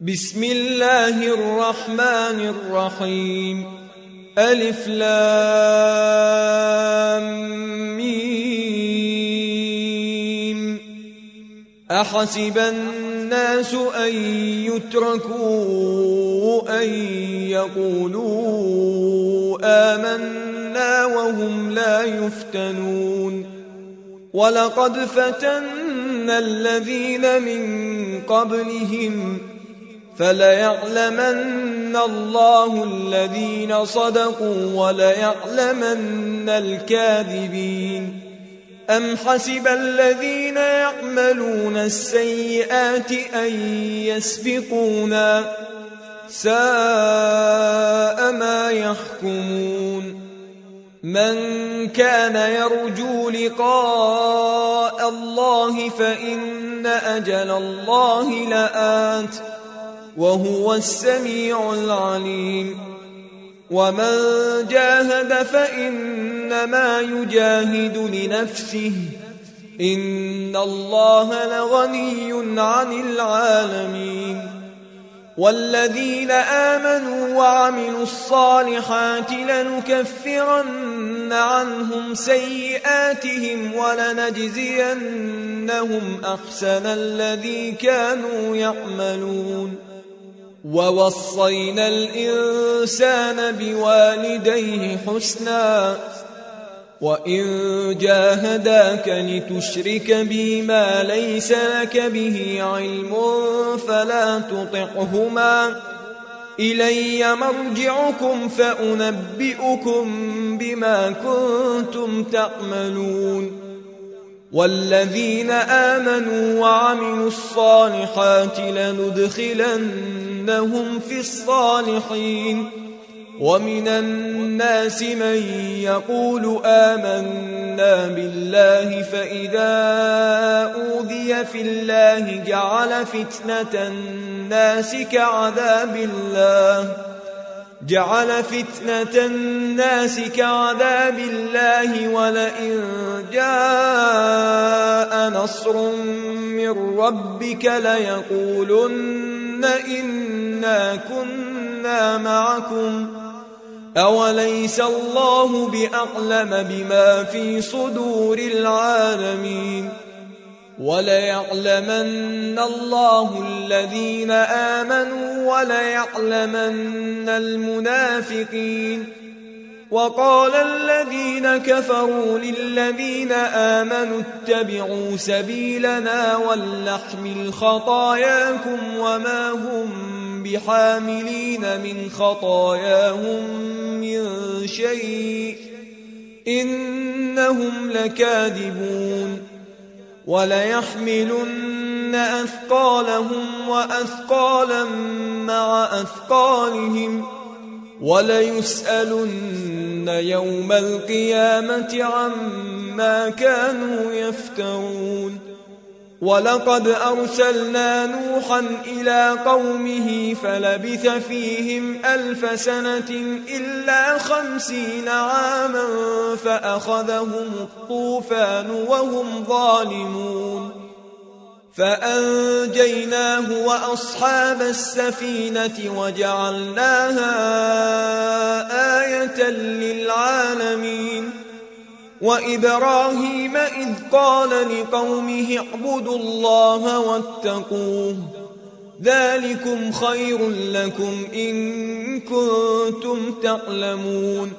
بسم الله الرحمن الرحيم. ألف لام ميم. أحسب الناس أن يتركوا أن يقولوا آمنا وهم لا يفتنون. ولقد فتنا الذين من قبلهم فليعلمن الله الذين صدقوا وليعلمن الكاذبين. أم حسب الذين يعملون السيئات أن يسبقونا ساء ما يحكمون. من كان يرجو لقاء الله فإن أجل الله لآت وهو السميع العليم. ومن جاهد فإنما يجاهد لنفسه إن الله لغني عن العالمين. والذين آمنوا وعملوا الصالحات لنكفرن عنهم سيئاتهم ولنجزينهم أحسن الذي كانوا يعملون. ووصينا الإنسان بوالديه حسنا وإن جاهداك لتشرك بي ما ليس لك به علم فلا تطعهما إلي مرجعكم فأنبئكم بما كنتم تعملون. والذين آمنوا وعملوا الصالحات لندخلنهم في الصالحين. ومن الناس من يقول آمنا بالله فإذا أوذي في الله جعل فتنة الناس كعذاب الله ولئن جاء نصر من ربك ليقولن إنا كنا معكم أوليس الله بأعلم بما في صدور العالمين. وليعلمن الله الذين آمنوا وليعلمن المنافقين. وقال الذين كفروا للذين آمنوا اتبعوا سبيلنا ولنحمل خطاياكم وما هم بحاملين من خطاياهم من شيء إنهم لكاذبون. وليحملن أثقالهم وأثقالا مع أثقالهم وليسألن يوم القيامة عما كانوا يفترون. ولقد أرسلنا نوحا إلى قومه فلبث فيهم 1000 سنة إلا 50 عاما فأخذهم الطوفان وهم ظالمون. فأنجيناه وأصحاب السفينة وجعلناها آية للعالمين. وإبراهيم إذ قال لقومه اعبدوا الله واتقوه ذلكم خير لكم إن كنتم تعلمون.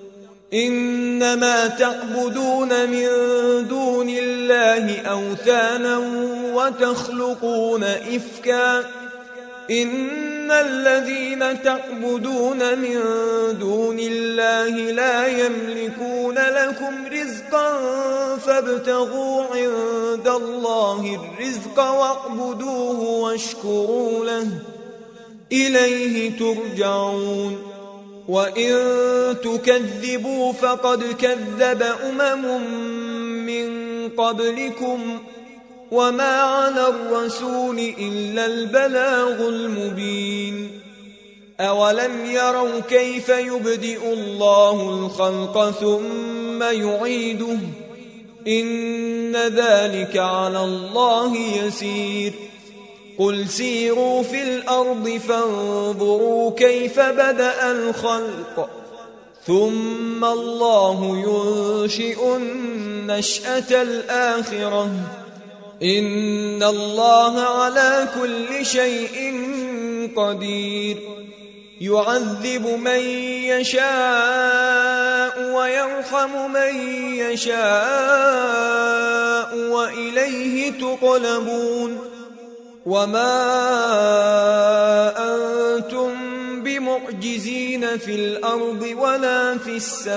إنما تعبدون من دون الله أوثانا وتخلقون إفكا إن الذين تعبدون من دون الله لا يملكون لكم رزقا فابتغوا عند الله الرزق واعبدوه واشكروا له إليه ترجعون. وإن تكذبوا فقد كذب من قبلكم وما على الرسول إلا البلاغ المبين. أولم يروا كيف يبدئ الله الخلق ثم يعيده إن ذلك على الله يسير قل سيروا في الأرض فانظروا كيف بدأ الخلق ثم الله ينشئ النشأة الآخرة إن الله على كل شيء قدير يعذب من يشاء ويرحم من يشاء وإليه تقلبون وما أنتم بمعجزين في الأرض ولا في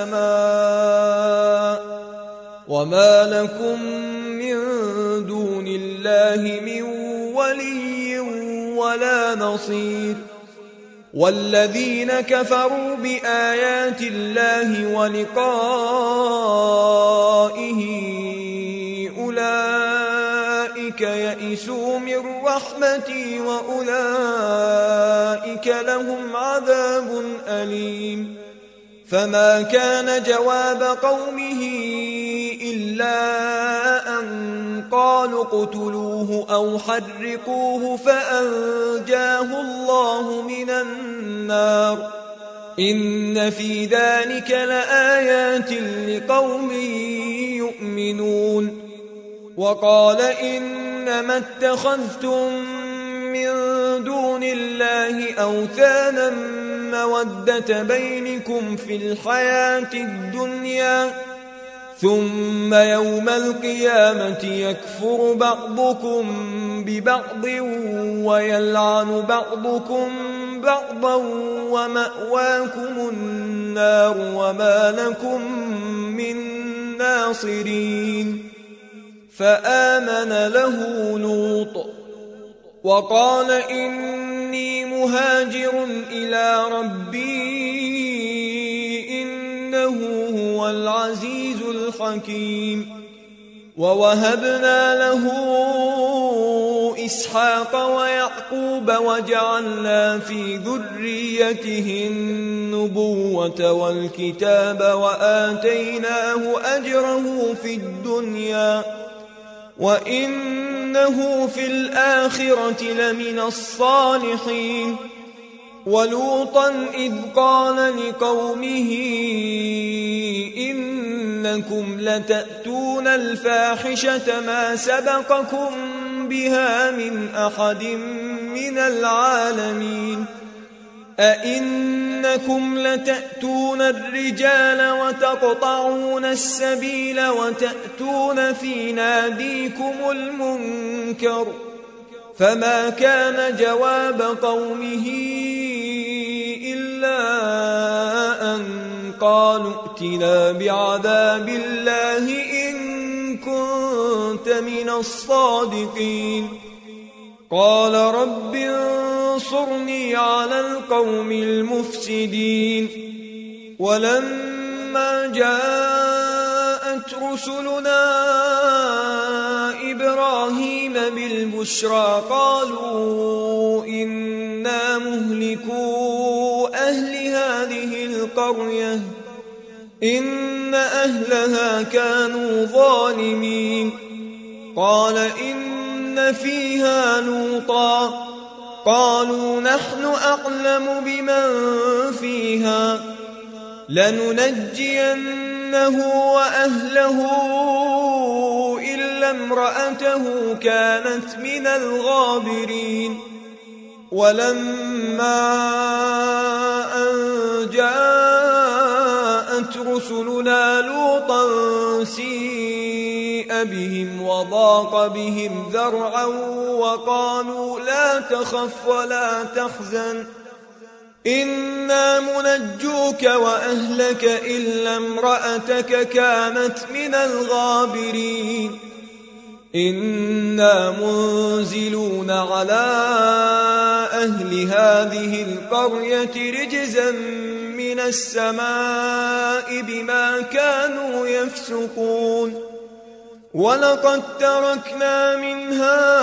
السماء وما لكم من دون الله من ولي ولا نصير والذين كفروا بآيات الله ولقائه أولئك يئسوا من رحمتي وأولئك لهم عذاب أليم فما كان جواب قومه إلا أن قالوا اقتلوه أو حرقوه فأنجاه الله من النار إن في ذلك لآيات لقوم يؤمنون وقال إنما اتخذتم من دون الله أوثانا مودة بينكم في الحياة الدنيا ثم يوم القيامة يكفر بعضكم ببعض ويلعن بعضكم بعضا ومأواكم النار وما لكم من ناصرين فآمن له لوط وقال إني مهاجر إلى ربي إنه هو العزيز الحكيم ووهبنا له إسحاق ويعقوب وجعلنا في ذريته النبوة والكتاب وآتيناه أجره في الدنيا وإنه في الآخرة لمن الصالحين ولوطا إذ قال لقومه إنكم لتأتون الفاحشة ما سبقكم بها من أحد من العالمين أئنكم لتأتون الرجال وتقطعون السبيل وتأتون في ناديكم المنكر فما كان جواب قومه إلا أن قالوا ائتنا بعذاب الله إن كنت من الصادقين قال رب انصرني على القوم المفسدين ولما جاءت رسلنا إبراهيم بالبشرى قالوا إنا مهلكو أهل هذه القرية إن أهلها كانوا ظالمين قال إن فيها لوطا قالوا نحن أعلم بمن فيها لننجينه وأهله إلا امرأته كانت من الغابرين ولما أن جاءت رسلنا لوطا سيء بهم وضاق بهم ذرعا وقالوا لا تخف ولا تحزن إنا منجوك وأهلك إلا امرأتك كانت من الغابرين إنا منزلون على أهل هذه القرية رجزا من السماء بما كانوا يفسقون ولقد تركنا منها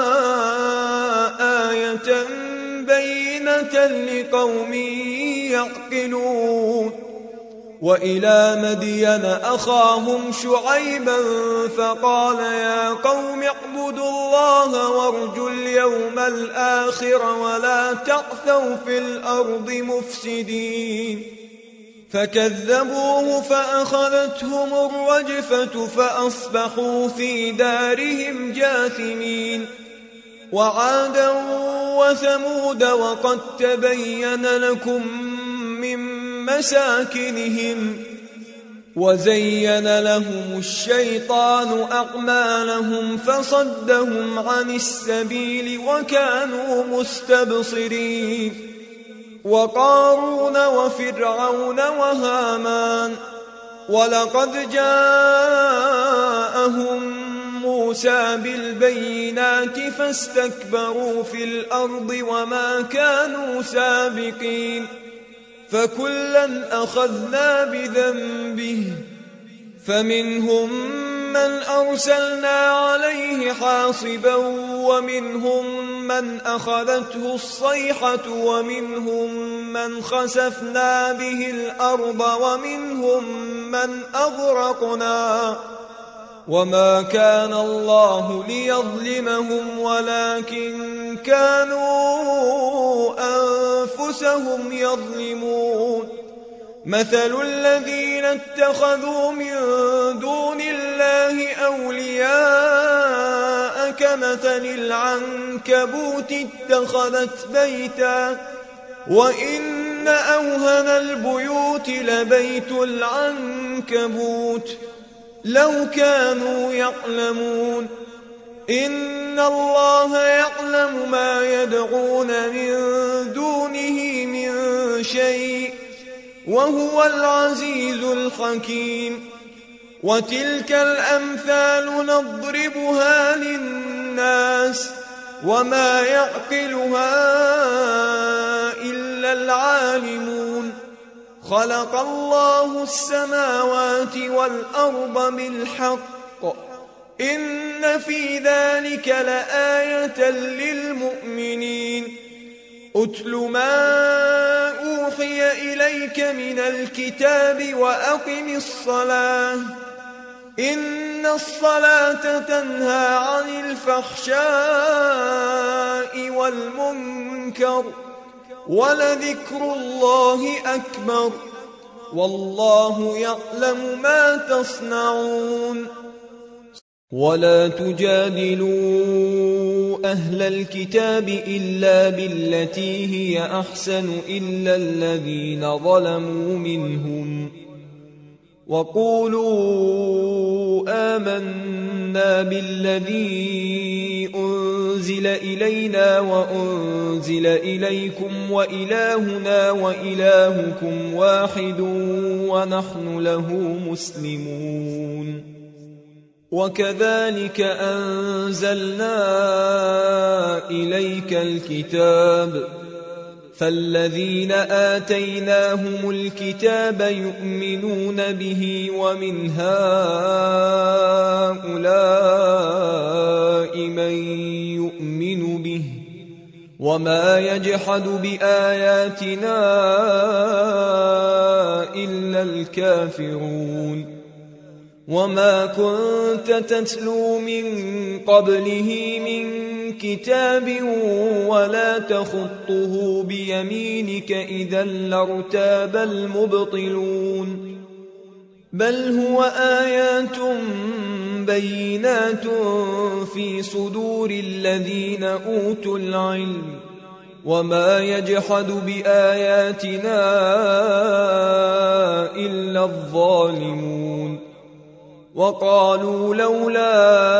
آية بينة لقوم يعقلون وإلى مدين أخاهم شعيبا فقال يا قوم اعبدوا الله وارجوا اليوم الآخر ولا تعثوا في الأرض مفسدين فكذبوه فأخذتهم الرجفة فأصبحوا في دارهم جاثمين وعادا وثمود وقد تبين لكم من مساكنهم وزين لهم الشيطان أعمالهم فصدهم عن السبيل وكانوا مستبصرين وقارون وفرعون وهامان ولقد جاءهم موسى بالبينات فاستكبروا في الأرض وما كانوا سابقين فكلا أخذنا بذنبه فمنهم من أرسلنا عليه حاصبا ومنهم من أخذته الصيحة ومنهم من خسفنا به الأرض ومنهم من أغرقنا وما كان الله ليظلمهم ولكن كانوا أنفسهم يظلمون مثل الذين اتخذوا من دون الله أولياء كمثل العنكبوت اتخذت بيتا وإن أوهن البيوت لبيت العنكبوت لو كانوا يعلمون إن الله يعلم ما يدعون من دونه من شيء وهو العزيز الحكيم وتلك الأمثال نضربها للناس وما يعقلها إلا العالمون خلق الله السماوات والأرض بالحق إن في ذلك لآية للمؤمنين أتل ما أوحي إليك من الكتاب وأقم الصلاة إن الصلاة تنهى عن الفحشاء والمنكر ولذكر الله أكبر والله يعلم ما تصنعون ولا تجادلوا أهل الكتاب إلا بالتي هي أحسن إلا الذين ظلموا منهم وقولوا آمنا بالذي أنزل إلينا وأنزل إليكم وإلهنا وإلهكم واحد ونحن له مسلمون وكذلك أنزلنا إليك الكتاب فالذين آتيناهم الكتاب يؤمنون به ومن هؤلاء من يؤمن به وما يجحد بآياتنا إلا الكافرون وما كنت تتلو من قبله من كتاب ولا تخطه بيمينك إذا لارتاب المبطلون بل هو آيات بينات في صدور الذين أوتوا العلم وما يجحد بآياتنا إلا الظالمون وقالوا لولا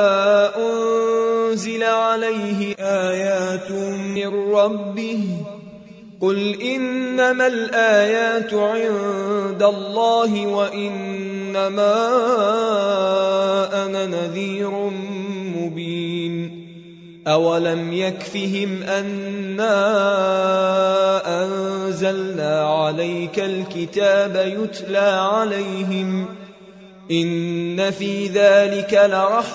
أنزل عليه آيات من ربه قل إنما الآيات عند الله وإنما أنا نذير مبين أولم يكفهم أنا أنزلنا عليك الكتاب يتلى عليهم إن في ذلك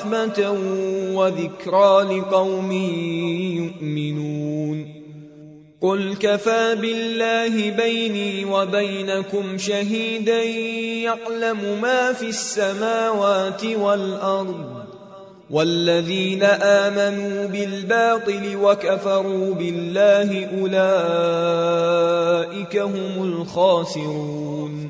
لرحمة وذكرى لقوم يؤمنون قل كفى بالله بيني وبينكم شهيدا يعلم ما في السماوات والأرض والذين آمنوا بالباطل وكفروا بالله أولئك هم الخاسرون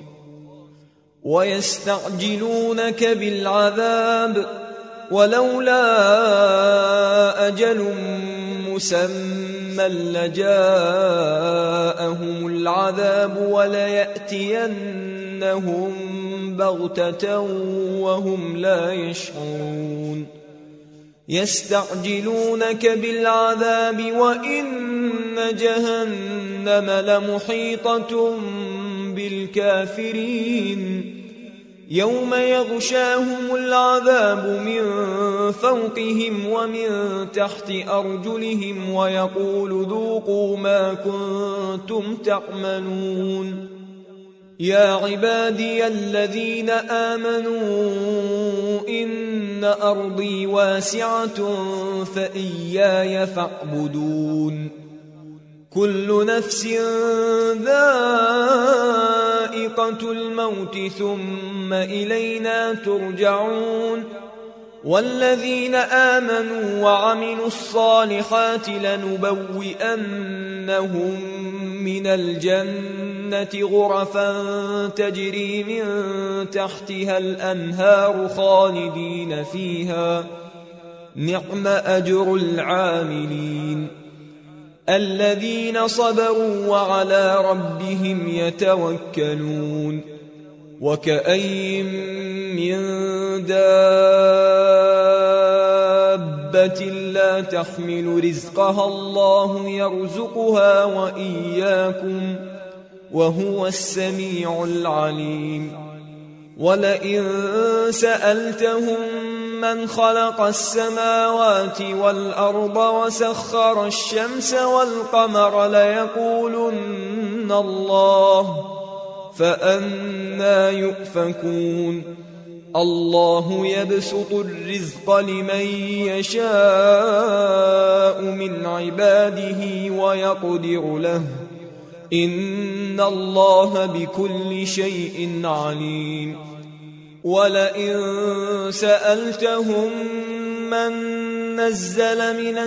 ويستعجلونك بالعذاب ولولا أجل مسمى لجاءهم العذاب وليأتينهم بغتة وهم لا يشعرون يستعجلونك بالعذاب وإن جهنم لمحيطة بالكافرين يوم يغشاهم العذاب من فوقهم ومن تحت أرجلهم ويقول ذوقوا ما كنتم تعملون يا عبادي الذين آمنوا إن أرضي واسعة فإياي فاعبدون كل نفس ذائقة الموت ثم إلينا ترجعون والذين آمنوا وعملوا الصالحات لنبوئنهم من الجنة غرفا تجري من تحتها الأنهار خالدين فيها نعم أجر العاملين الذين صبروا وعلى ربهم يتوكلون وكأي من دابة لا تحمل رزقها الله يرزقها وإياكم وهو السميع العليم ولئن سألتهم من خلق السماوات والأرض وسخر الشمس والقمر ليقولن الله فأنى يؤفكون الله يبسط الرزق لمن يشاء من عباده ويقدر له إن الله بكل شيء عليم ولئن سألتهم من نزل من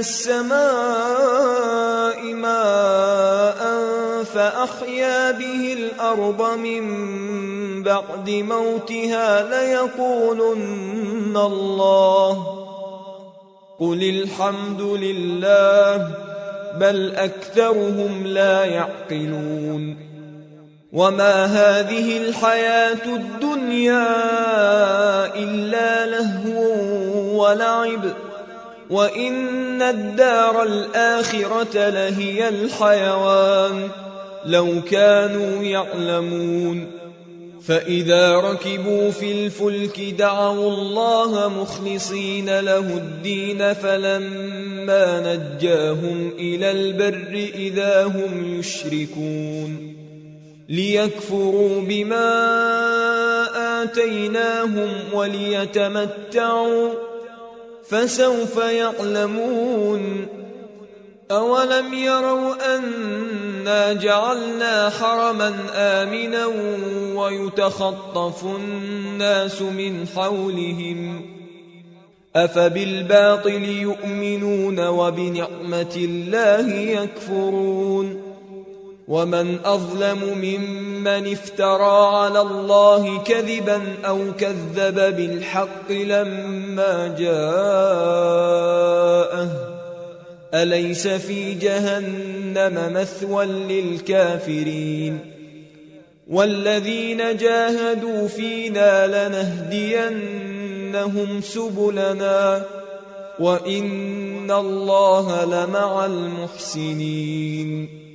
السماء ماء فأحيا به الأرض من بعد موتها ليقولن الله قل الحمد لله بل أكثرهم لا يعقلون وما هذه الحياة الدنيا إلا لهو ولعب وإن الدار الآخرة لهي الحيوان لو كانوا يعلمون فإذا ركبوا في الفلك دعوا الله مخلصين له الدين فلما نجاهم إلى البر إذا هم يشركون ليكفروا بما آتيناهم وليتمتعوا فسوف يعلمون أولم يروا أنا جعلنا حرما آمنا ويتخطف الناس من حولهم أفبالباطل يؤمنون وبنعمة الله يكفرون ومن أظلم ممن افترى على الله كذبا أو كذب بالحق لما جاءه أليس في جهنم مثوى للكافرين والذين جاهدوا فينا لنهدينهم سبلنا وإن الله لمع المحسنين